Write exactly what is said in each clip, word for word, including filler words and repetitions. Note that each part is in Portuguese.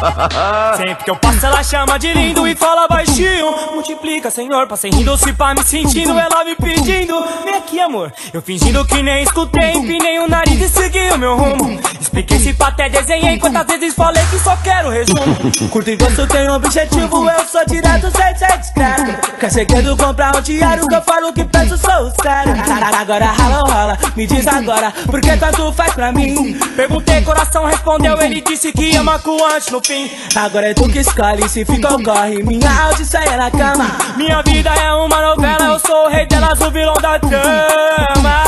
Sempre que eu passo ela chama de lindo e fala baixinho. Multiplica, senhor, passei rindo, se pá me sentindo. Ela me pedindo, vem aqui amor. Eu fingindo que nem escutei, empinei o nariz e segui o meu rumo. Expliquei se pá até desenhei, quantas vezes falei que só quero resumo. Curto e gosto, tenho objetivo, eu sou direto, sem ser discreto. Quer segredo, comprar um diário que eu falo que penso, sou o sério. Agora rala ou rola, me diz agora, por que tanto faz pra mim? Perguntei, coração respondeu, ele disse que ama com antes no fim. Agora é tu que escolhe, se fica ou corre, minha odisseia na cama. Minha vida é uma novela, eu sou o rei delas, o vilão da trama.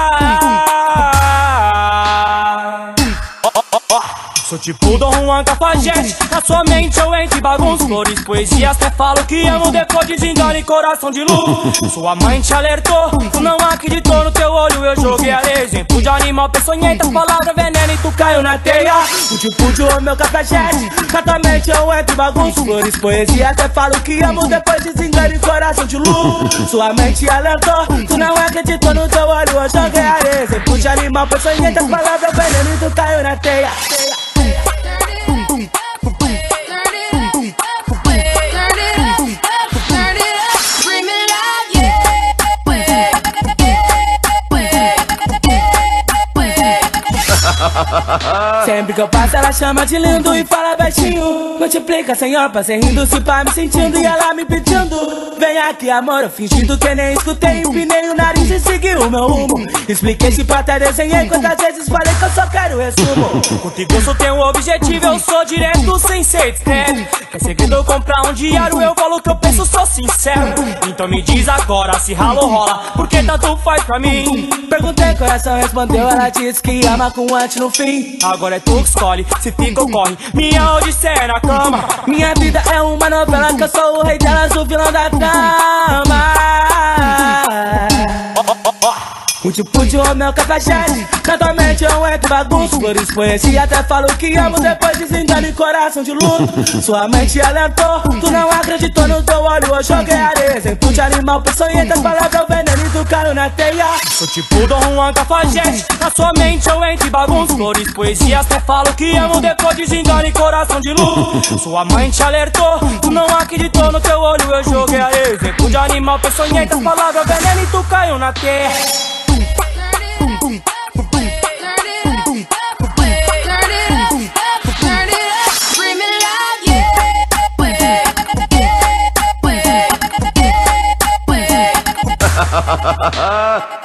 Sou tipo Dom Juan Cafajeste, na sua mente eu entro e bagunço. Flores, poesias, até falo que amo, depois desengano e coração de luz. Sua mãe te alertou, tu não acreditou, no teu olho eu joguei areia. Exemplo de animal peçonhenta, palavra veneno e tu caiu na teia. O tipo de meu cafajeste, na tua mente eu entro e bagunço. Flores, poesias, até falo que amo, depois desengano e coração de luz. Sua mente alertou, tu não acreditou, no teu olho eu joguei areia. Exemplo de animal peçonhenta, palavra veneno e tu caiu na teia. Sempre que eu passo ela chama de lindo e fala baixinho. Multiplica, senhor, passei rindo, se pá me sentindo. E ela me pedindo, vem aqui amor, eu fingindo que nem escutei. Empinei o nariz e segui o meu rumo. Expliquei se pá até desenhei, quantas vezes falei que eu só quero resumo. Curto e gosto, tenho um objetivo, eu sou direto sem ser discreto. Quer segredo eu comprar um diário, eu falo que eu penso, sou sincero. Então me diz agora, se rala ou rola, por que tanto faz pra mim? Perguntei, coração respondeu, ela disse que ama com antes no fim. Agora é tu que escolhe, se fica ou corre, minha odisseia na cama. Minha vida é uma novela, que eu sou o rei delas, o vilão da trama. O tipo de meu cafajeste, na tua mente eu entro bagunço. Flores, poesia, até falo que amo, depois desengano e coração de luto. Sua mente alertou, tu não acreditou, no teu olho eu joguei areia. Exemplo de animal peçonhenta, palavra veneno e tu caiu na teia. Sou tipo Dom Juan Cafajeste, na sua mente eu entro e bagunço. Flores, poesia, até falo que amo, depois desengano e coração de luto. Sua mãe te alertou, tu não acreditou, no teu olho eu joguei areia. Exemplo de animal peçonhenta, palavra veneno e tu caiu na teia. Ha ha ha ha ha!